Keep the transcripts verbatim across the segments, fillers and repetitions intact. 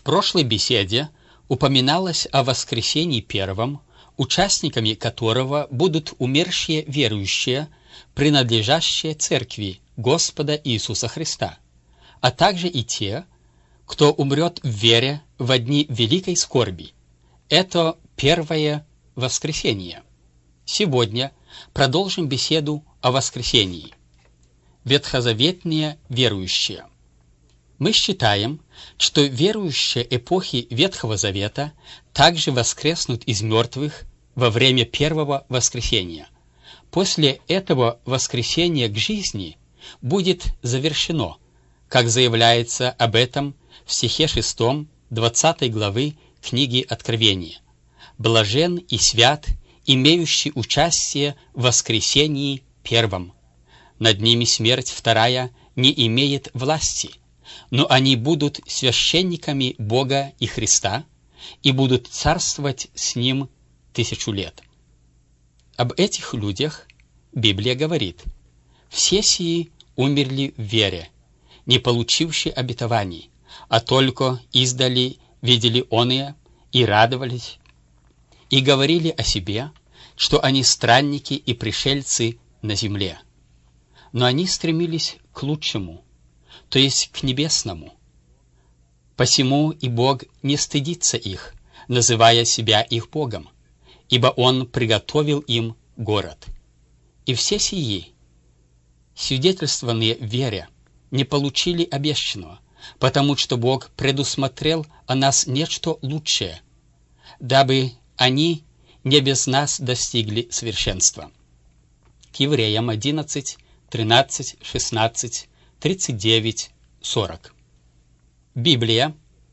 прошлой беседе упоминалось о воскресении первом, участниками которого будут умершие верующие, принадлежащие Церкви Господа Иисуса Христа, а также и те, кто умрет в вере во дни великой скорби. Это первое воскресение. Сегодня продолжим беседу о воскресении. Ветхозаветные верующие. Мы считаем, что верующие эпохи Ветхого Завета также воскреснут из мертвых во время первого воскресения. После этого воскресение к жизни будет завершено, как заявляется об этом в стихе шестом двадцатой главы книги Откровения. «Блажен и свят, имеющий участие в воскресении первом. Над ними смерть вторая не имеет власти, но они будут священниками Бога и Христа и будут царствовать с Ним тысячу лет». Об этих людях Библия говорит: «Все сии умерли в вере, не получивши обетований, а только издали видели оные и радовались, и говорили о себе, что они странники и пришельцы на земле. Но они стремились к лучшему, то есть к небесному. Посему и Бог не стыдится их, называя себя их Богом, ибо Он приготовил им город. И все сии, свидетельствованные в вере, не получили обещанного, потому что Бог предусмотрел о нас нечто лучшее, дабы они не без нас достигли совершенства». К Евреям одиннадцать, тринадцать, шестнадцать, тридцать девять, сорок. Библия,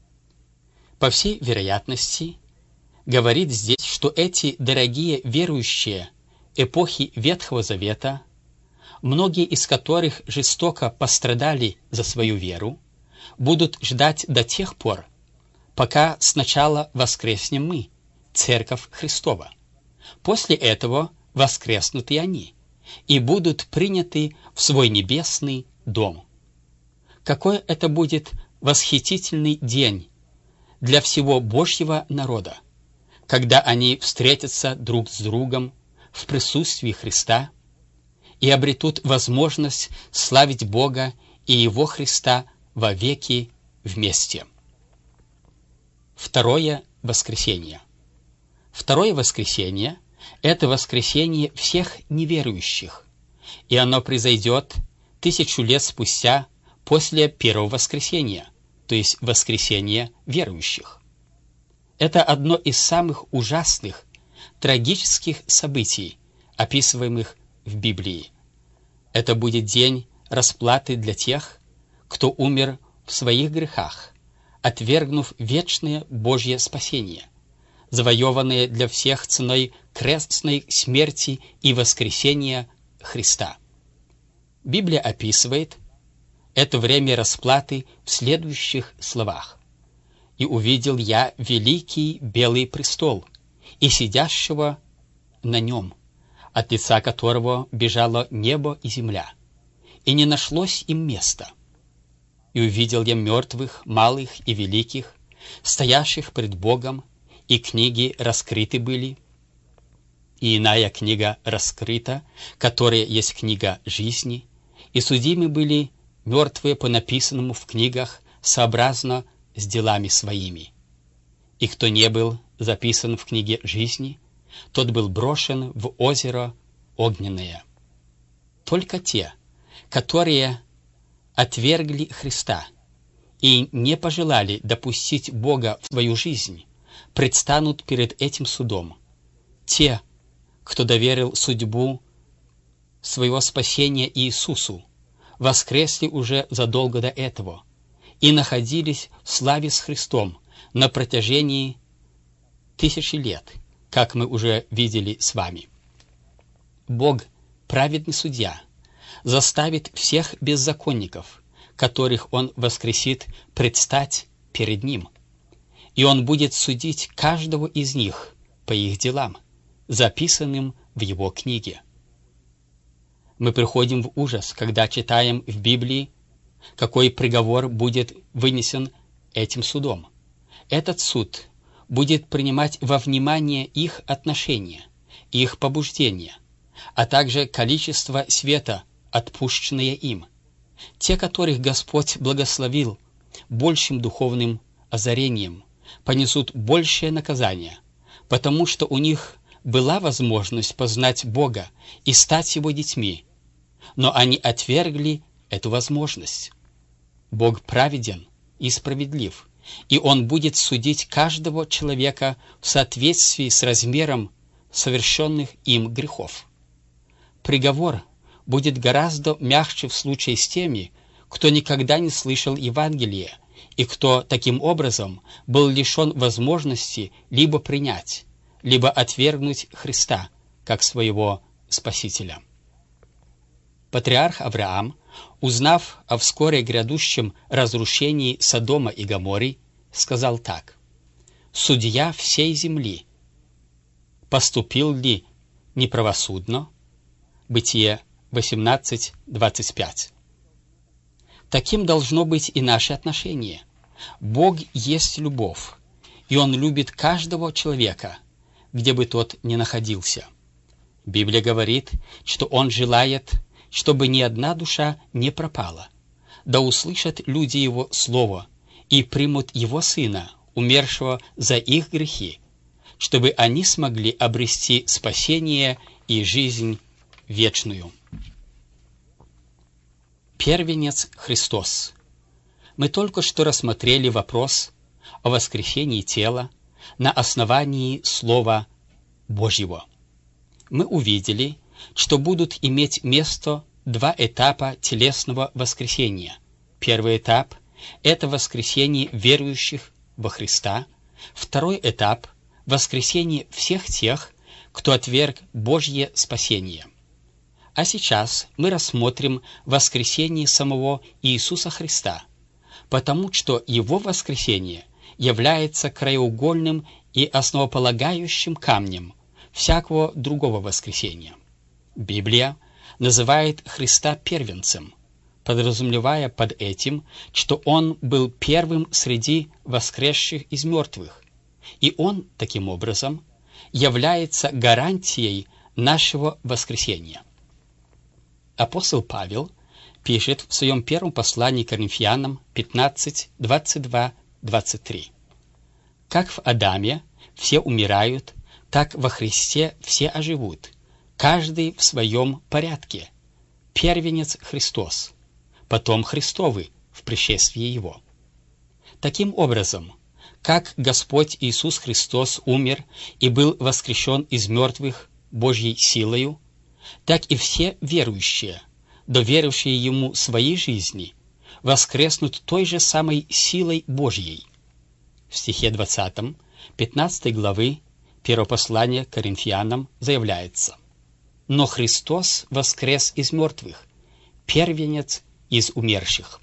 по всей вероятности, говорит здесь, что эти дорогие верующие эпохи Ветхого Завета, многие из которых жестоко пострадали за свою веру, будут ждать до тех пор, пока сначала воскреснем мы, Церковь Христова. После этого воскреснут и они, и будут приняты в свой небесный дом. Какой это будет восхитительный день для всего Божьего народа, когда они встретятся друг с другом в присутствии Христа и обретут возможность славить Бога и Его Христа вовеки вместе. Второе воскресение. Второе воскресение – это воскресение всех неверующих, и оно произойдет тысячу лет спустя после первого воскресения, то есть воскресения верующих. Это одно из самых ужасных, трагических событий, описываемых в Библии. Это будет день расплаты для тех, кто умер в своих грехах, отвергнув вечное Божье спасение, завоеванное для всех ценой крестной смерти и воскресения Христа. Библия описывает это время расплаты в следующих словах: «И увидел я великий белый престол, и сидящего на нем, от лица которого бежало небо и земля, и не нашлось им места. И увидел я мертвых, малых и великих, стоящих пред Богом, и книги раскрыты были, и иная книга раскрыта, которая есть книга жизни, и судимы были мертвые по написанному в книгах сообразно с делами своими. И кто не был записан в книге жизни, тот был брошен в озеро огненное». Только те, которые отвергли Христа и не пожелали допустить Бога в свою жизнь, предстанут перед этим судом. Те, кто доверил судьбу своего спасения Иисусу, воскресли уже задолго до этого и находились в славе с Христом на протяжении тысячи лет, как мы уже видели с вами. Бог, праведный судья, заставит всех беззаконников, которых Он воскресит, предстать перед Ним, и Он будет судить каждого из них по их делам, записанным в Его книге. Мы приходим в ужас, когда читаем в Библии, какой приговор будет вынесен этим судом. Этот суд будет принимать во внимание их отношения, их побуждения, а также количество света, отпущенное им. Те, которых Господь благословил большим духовным озарением, понесут большее наказание, потому что у них была возможность познать Бога и стать Его детьми, но они отвергли эту возможность. Бог праведен и справедлив, и Он будет судить каждого человека в соответствии с размером совершенных им грехов. Приговор будет гораздо мягче в случае с теми, кто никогда не слышал Евангелия и кто таким образом был лишен возможности либо принять, либо отвергнуть Христа как своего Спасителя. Патриарх Авраам, узнав о вскоре грядущем разрушении Содома и Гоморры, сказал так: «Судья всей земли, поступил ли неправосудно?» Бытие восемнадцать, двадцать пять. Таким должно быть и наше отношение. Бог есть любовь, и Он любит каждого человека, где бы тот ни находился. Библия говорит, что Он желает, чтобы ни одна душа не пропала, да услышат люди Его Слово и примут Его Сына, умершего за их грехи, чтобы они смогли обрести спасение и жизнь вечную. Первенец Христос. Мы только что рассмотрели вопрос о воскресении тела на основании Слова Божьего. Мы увидели, что будут иметь место два этапа телесного воскресения. Первый этап – это воскресение верующих во Христа. Второй этап – воскресение всех тех, кто отверг Божье спасение. А сейчас мы рассмотрим воскресение самого Иисуса Христа, потому что Его воскресение является краеугольным и основополагающим камнем всякого другого воскресения. Библия называет Христа первенцем, подразумевая под этим, что Он был первым среди воскресших из мертвых, и Он, таким образом, является гарантией нашего воскресения. Апостол Павел пишет в своем первом послании к Коринфянам пятнадцать, двадцать два, двадцать три. «Как в Адаме все умирают, так во Христе все оживут, каждый в своем порядке. Первенец Христос, потом Христовы в пришествии Его». Таким образом, как Господь Иисус Христос умер и был воскрешен из мертвых Божьей силою, так и все верующие, доверившие Ему своей жизни, воскреснут той же самой силой Божьей. В стихе двадцатом, пятнадцатой главы первого послания к Коринфянам заявляется: «Но Христос воскрес из мертвых, первенец из умерших».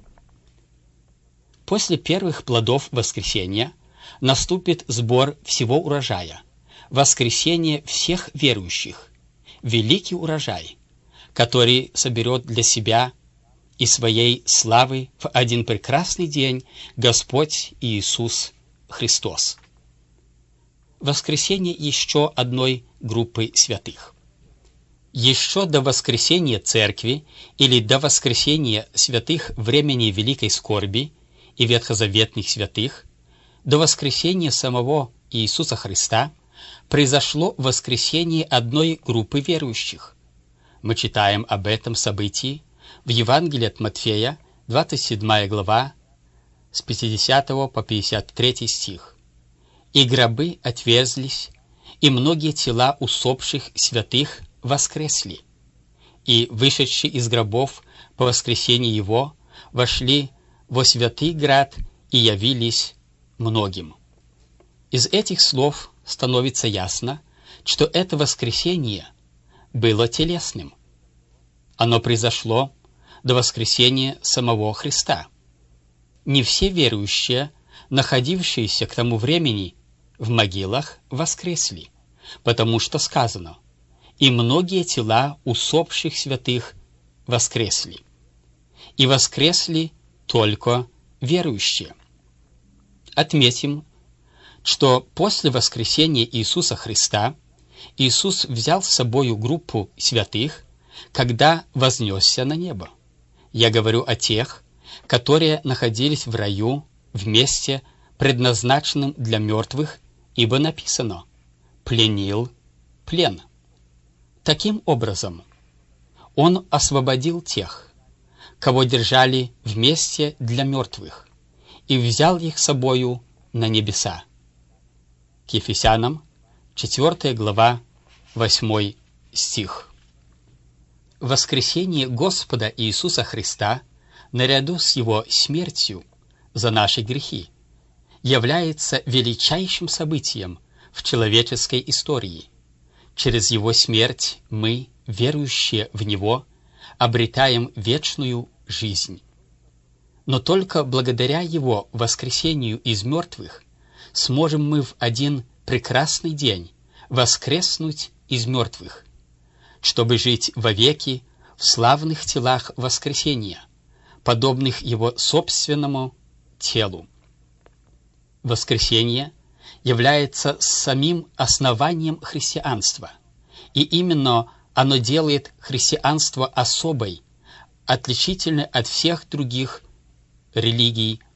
После первых плодов воскресения наступит сбор всего урожая, воскресение всех верующих, великий урожай, который соберет для себя и своей славы в один прекрасный день Господь Иисус Христос. Воскресение еще одной группы святых. Еще до воскресения Церкви или до воскресения святых времени Великой Скорби и ветхозаветных святых, до воскресения самого Иисуса Христа, произошло воскресение одной группы верующих. Мы читаем об этом событии в Евангелии от Матфея, двадцать седьмая глава, с пятидесятого по пятьдесят третий стих. «И гробы отверзлись, и многие тела усопших святых воскресли. И, вышедшие из гробов по воскресении Его, вошли во святый град и явились многим». Из этих слов становится ясно, что это воскресение было телесным. Оно произошло до воскресения самого Христа. Не все верующие, находившиеся к тому времени в могилах, воскресли, потому что сказано: «И многие тела усопших святых воскресли». И воскресли только верующие. Отметим, что после воскресения Иисуса Христа Иисус взял с собою группу святых, когда вознесся на небо. Я говорю о тех, которые находились в раю в месте, предназначенном для мертвых, ибо написано «пленил плен». Таким образом, Он освободил тех, кого держали в месте для мертвых, и взял их с собою на небеса. К Ефесянам, четвёртая глава, восьмой стих. Воскресение Господа Иисуса Христа, наряду с Его смертью за наши грехи, является величайшим событием в человеческой истории. Через Его смерть мы, верующие в Него, обретаем вечную жизнь. Но только благодаря Его воскресению из мертвых сможем мы в один прекрасный день воскреснуть из мертвых, чтобы жить вовеки в славных телах воскресения, подобных Его собственному телу. Воскресение является самим основанием христианства, и именно оно делает христианство особой, отличительной от всех других религий